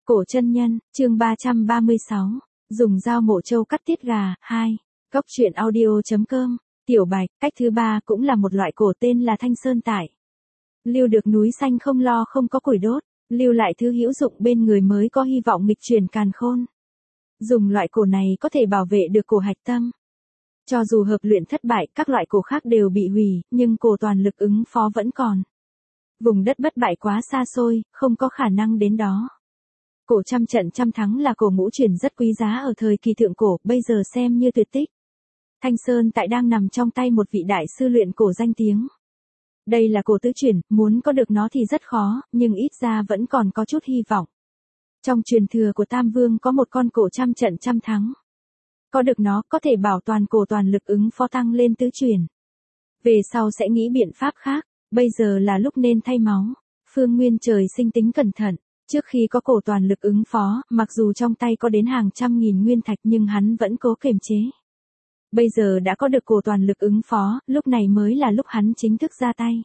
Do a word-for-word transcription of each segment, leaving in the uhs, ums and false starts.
Cổ chân nhân, chương ba trăm ba mươi sáu, dùng dao mổ trâu cắt tiết gà, hai. Góc truyện audio.com, tiểu bạch, cách thứ ba cũng là một loại cổ tên là thanh sơn tải. Lưu được núi xanh không lo không có củi đốt, lưu lại thứ hữu dụng bên người mới có hy vọng nghịch chuyển càn khôn. Dùng loại cổ này có thể bảo vệ được cổ hạch tâm. Cho dù hợp luyện thất bại, các loại cổ khác đều bị hủy, nhưng cổ toàn lực ứng phó vẫn còn. Vùng đất bất bại quá xa xôi, không có khả năng đến đó. Cổ trăm trận trăm thắng là cổ ngũ truyền rất quý giá ở thời kỳ thượng cổ, bây giờ xem như tuyệt tích. Thanh Sơn tại đang nằm trong tay một vị đại sư luyện cổ danh tiếng. Đây là cổ tứ truyền, muốn có được nó thì rất khó, nhưng ít ra vẫn còn có chút hy vọng. Trong truyền thừa của Tam Vương có một con cổ trăm trận trăm thắng. Có được nó có thể bảo toàn cổ toàn lực ứng phó tăng lên tứ truyền. Về sau sẽ nghĩ biện pháp khác, bây giờ là lúc nên thay máu. Phương Nguyên trời sinh tính cẩn thận. Trước khi có cổ toàn lực ứng phó, mặc dù trong tay có đến hàng trăm nghìn nguyên thạch nhưng hắn vẫn cố kiềm chế. Bây giờ đã có được cổ toàn lực ứng phó, lúc này mới là lúc hắn chính thức ra tay.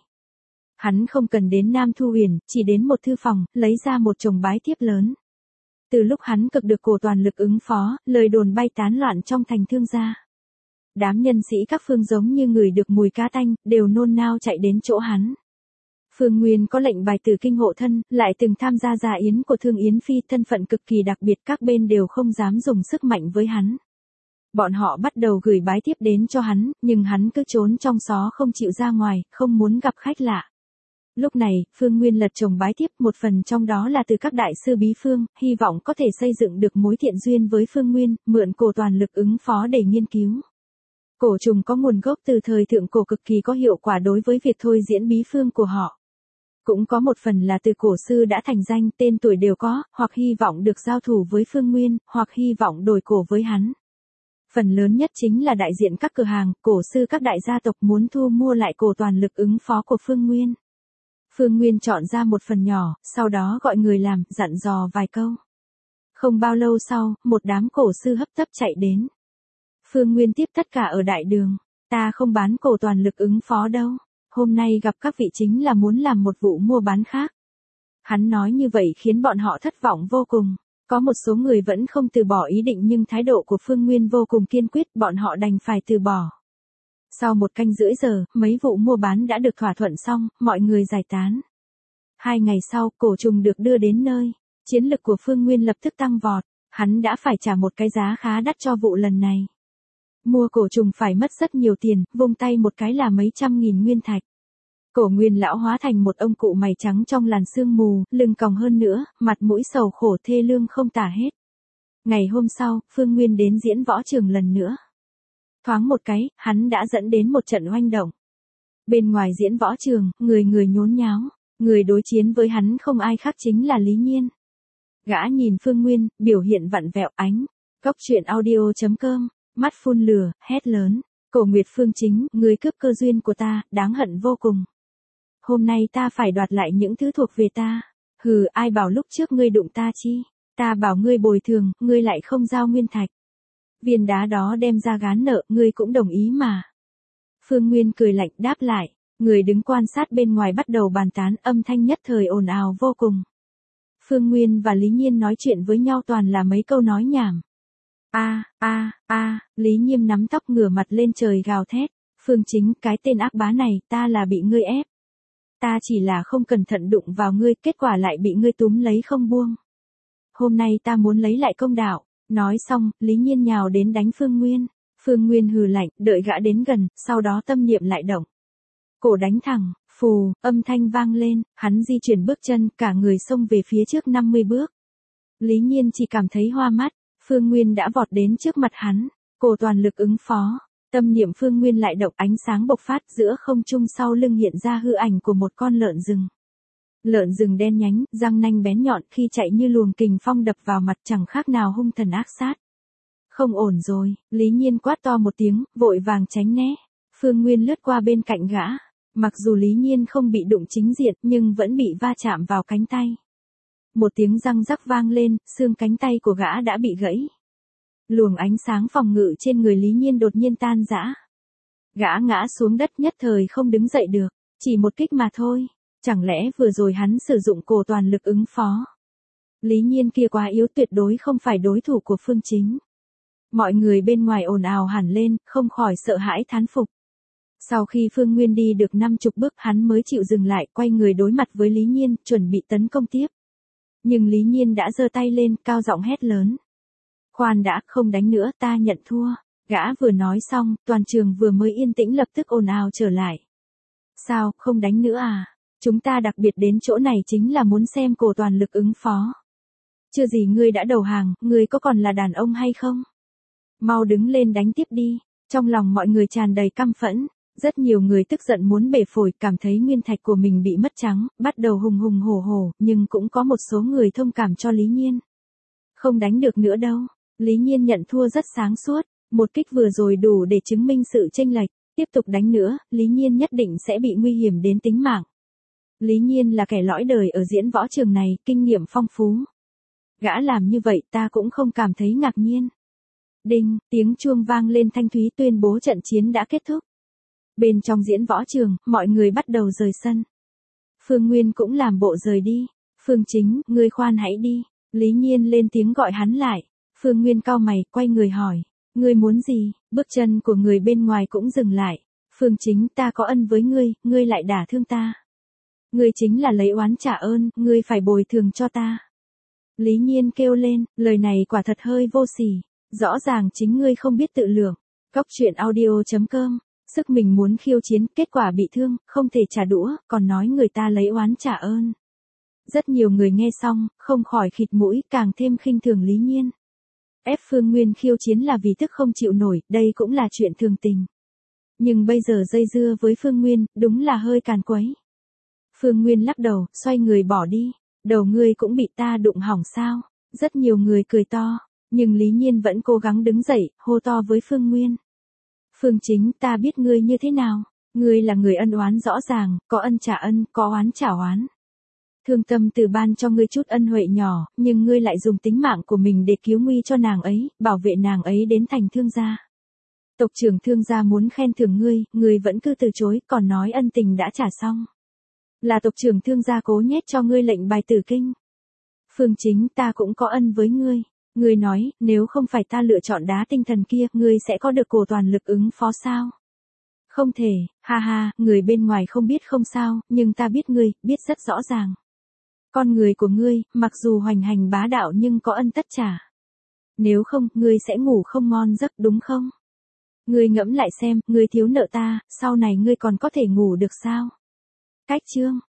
Hắn không cần đến Nam Thu Huyền, chỉ đến một thư phòng, lấy ra một chồng bái thiếp lớn. Từ lúc hắn cực được cổ toàn lực ứng phó, lời đồn bay tán loạn trong thành Thương gia. Đám nhân sĩ các phương giống như người được mùi cá tanh, đều nôn nao chạy đến chỗ hắn. Phương Nguyên có lệnh bài tử kinh hộ thân, lại từng tham gia gia yến của Thương Yến Phi, thân phận cực kỳ đặc biệt, các bên đều không dám dùng sức mạnh với hắn. Bọn họ bắt đầu gửi bái tiếp đến cho hắn, nhưng hắn cứ trốn trong xó không chịu ra ngoài, không muốn gặp khách lạ. Lúc này, Phương Nguyên lật chồng bái tiếp, một phần trong đó là từ các đại sư bí phương, hy vọng có thể xây dựng được mối thiện duyên với Phương Nguyên, mượn cổ toàn lực ứng phó để nghiên cứu. Cổ trùng có nguồn gốc từ thời thượng cổ cực kỳ có hiệu quả đối với việc thôi diễn bí phương của họ. Cũng có một phần là từ cổ sư đã thành danh, tên tuổi đều có, hoặc hy vọng được giao thủ với Phương Nguyên, hoặc hy vọng đổi cổ với hắn. Phần lớn nhất chính là đại diện các cửa hàng, cổ sư các đại gia tộc muốn thu mua lại cổ toàn lực ứng phó của Phương Nguyên. Phương Nguyên chọn ra một phần nhỏ, sau đó gọi người làm, dặn dò vài câu. Không bao lâu sau, một đám cổ sư hấp tấp chạy đến. Phương Nguyên tiếp tất cả ở đại đường, ta không bán cổ toàn lực ứng phó đâu. Hôm nay gặp các vị chính là muốn làm một vụ mua bán khác. Hắn nói như vậy khiến bọn họ thất vọng vô cùng. Có một số người vẫn không từ bỏ ý định nhưng thái độ của Phương Nguyên vô cùng kiên quyết, bọn họ đành phải từ bỏ. Sau một canh rưỡi giờ, mấy vụ mua bán đã được thỏa thuận xong, mọi người giải tán. Hai ngày sau, cổ trùng được đưa đến nơi. Chiến lực của Phương Nguyên lập tức tăng vọt. Hắn đã phải trả một cái giá khá đắt cho vụ lần này. Mua cổ trùng phải mất rất nhiều tiền, vung tay một cái là mấy trăm nghìn nguyên thạch. Cổ Nguyên lão hóa thành một ông cụ mày trắng trong làn sương mù, lưng còng hơn nữa, mặt mũi sầu khổ thê lương không tả hết. Ngày hôm sau, Phương Nguyên đến diễn võ trường lần nữa. Thoáng một cái, hắn đã dẫn đến một trận oanh động. Bên ngoài diễn võ trường, người người nhốn nháo, người đối chiến với hắn không ai khác chính là Lý Nhiên. Gã nhìn Phương Nguyên, biểu hiện vặn vẹo ánh. Góc truyện audio.com, mắt phun lửa, hét lớn. Cổ Nguyệt Phương Chính, người cướp cơ duyên của ta, đáng hận vô cùng. Hôm nay ta phải đoạt lại những thứ thuộc về ta. Hừ, ai bảo lúc trước ngươi đụng ta chi? Ta bảo ngươi bồi thường, ngươi lại không giao nguyên thạch. Viên đá đó đem ra gán nợ, ngươi cũng đồng ý mà. Phương Nguyên cười lạnh đáp lại. Người đứng quan sát bên ngoài bắt đầu bàn tán, âm thanh nhất thời ồn ào vô cùng. Phương Nguyên và Lý Nhiên nói chuyện với nhau toàn là mấy câu nói nhảm. A, a, a, Lý Nhiên nắm tóc ngửa mặt lên trời gào thét. Phương Chính, cái tên ác bá này, ta là bị ngươi ép. Ta chỉ là không cẩn thận đụng vào ngươi, kết quả lại bị ngươi túm lấy không buông. Hôm nay ta muốn lấy lại công đạo. Nói xong, Lý Nhiên nhào đến đánh Phương Nguyên. Phương Nguyên hừ lạnh, đợi gã đến gần, sau đó tâm niệm lại động. Cổ đánh thẳng, phù, âm thanh vang lên, hắn di chuyển bước chân, cả người xông về phía trước năm mươi bước. Lý Nhiên chỉ cảm thấy hoa mắt, Phương Nguyên đã vọt đến trước mặt hắn, cổ toàn lực ứng phó. Tâm niệm Phương Nguyên lại động, ánh sáng bộc phát, giữa không trung sau lưng hiện ra hư ảnh của một con lợn rừng. Lợn rừng đen nhánh, răng nanh bén nhọn, khi chạy như luồng kình phong đập vào mặt chẳng khác nào hung thần ác sát. Không ổn rồi, Lý Nhiên quát to một tiếng, vội vàng tránh né. Phương Nguyên lướt qua bên cạnh gã. Mặc dù Lý Nhiên không bị đụng chính diện nhưng vẫn bị va chạm vào cánh tay. Một tiếng răng rắc vang lên, xương cánh tay của gã đã bị gãy. Luồng ánh sáng phòng ngự trên người Lý Nhiên đột nhiên tan rã. Gã ngã xuống đất nhất thời không đứng dậy được, chỉ một kích mà thôi. Chẳng lẽ vừa rồi hắn sử dụng cổ toàn lực ứng phó? Lý Nhiên kia quá yếu, tuyệt đối không phải đối thủ của Phương Chính. Mọi người bên ngoài ồn ào hẳn lên, không khỏi sợ hãi thán phục. Sau khi Phương Nguyên đi được năm chục bước hắn mới chịu dừng lại, quay người đối mặt với Lý Nhiên, chuẩn bị tấn công tiếp. Nhưng Lý Nhiên đã giơ tay lên, cao giọng hét lớn. Khoan đã, không đánh nữa, ta nhận thua. Gã vừa nói xong, toàn trường vừa mới yên tĩnh lập tức ồn ào trở lại. Sao, không đánh nữa à? Chúng ta đặc biệt đến chỗ này chính là muốn xem cổ toàn lực ứng phó. Chưa gì ngươi đã đầu hàng, ngươi có còn là đàn ông hay không? Mau đứng lên đánh tiếp đi. Trong lòng mọi người tràn đầy căm phẫn. Rất nhiều người tức giận muốn bể phổi, cảm thấy nguyên thạch của mình bị mất trắng, bắt đầu hùng hùng hổ hổ, nhưng cũng có một số người thông cảm cho Lý Nhiên. Không đánh được nữa đâu. Lý Nhiên nhận thua rất sáng suốt. Một kích vừa rồi đủ để chứng minh sự chênh lệch. Tiếp tục đánh nữa, Lý Nhiên nhất định sẽ bị nguy hiểm đến tính mạng. Lý Nhiên là kẻ lõi đời ở diễn võ trường này, kinh nghiệm phong phú. Gã làm như vậy ta cũng không cảm thấy ngạc nhiên. Đinh, tiếng chuông vang lên thanh thúy tuyên bố trận chiến đã kết thúc. Bên trong diễn võ trường, mọi người bắt đầu rời sân. Phương Nguyên cũng làm bộ rời đi. Phương Chính, ngươi khoan hãy đi. Lý Nhiên lên tiếng gọi hắn lại. Phương Nguyên cau mày, quay người hỏi. Ngươi muốn gì? Bước chân của người bên ngoài cũng dừng lại. Phương Chính, ta có ân với ngươi, ngươi lại đả thương ta. Ngươi chính là lấy oán trả ơn, ngươi phải bồi thường cho ta. Lý Nhiên kêu lên, lời này quả thật hơi vô sỉ. Rõ ràng chính ngươi không biết tự lượng. Cóc truyện audio chấm com. Sức mình muốn khiêu chiến, kết quả bị thương, không thể trả đũa, còn nói người ta lấy oán trả ơn. Rất nhiều người nghe xong, không khỏi khịt mũi, càng thêm khinh thường Lý Nhiên. Ép Phương Nguyên khiêu chiến là vì tức không chịu nổi, đây cũng là chuyện thường tình. Nhưng bây giờ dây dưa với Phương Nguyên, đúng là hơi càn quấy. Phương Nguyên lắc đầu, xoay người bỏ đi. Đầu ngươi cũng bị ta đụng hỏng sao? Rất nhiều người cười to, nhưng Lý Nhiên vẫn cố gắng đứng dậy, hô to với Phương Nguyên. Phương Chính, ta biết ngươi như thế nào. Ngươi là người ân oán rõ ràng, có ân trả ân, có oán trả oán. Thương tâm từ ban cho ngươi chút ân huệ nhỏ, nhưng ngươi lại dùng tính mạng của mình để cứu nguy cho nàng ấy, bảo vệ nàng ấy đến thành thương gia. Tộc trưởng thương gia muốn khen thưởng ngươi, ngươi vẫn cứ từ chối, còn nói ân tình đã trả xong. Là tộc trưởng thương gia cố nhét cho ngươi lệnh bài tử kinh. Phương Chính, ta cũng có ân với ngươi. Ngươi nói, nếu không phải ta lựa chọn đá tinh thần kia, ngươi sẽ có được cổ toàn lực ứng phó sao? Không thể, ha ha, người bên ngoài không biết không sao, nhưng ta biết ngươi, biết rất rõ ràng. Con người của ngươi, mặc dù hoành hành bá đạo nhưng có ân tất trả. Nếu không, ngươi sẽ ngủ không ngon giấc đúng không? Ngươi ngẫm lại xem, ngươi thiếu nợ ta, sau này ngươi còn có thể ngủ được sao? Cách chương.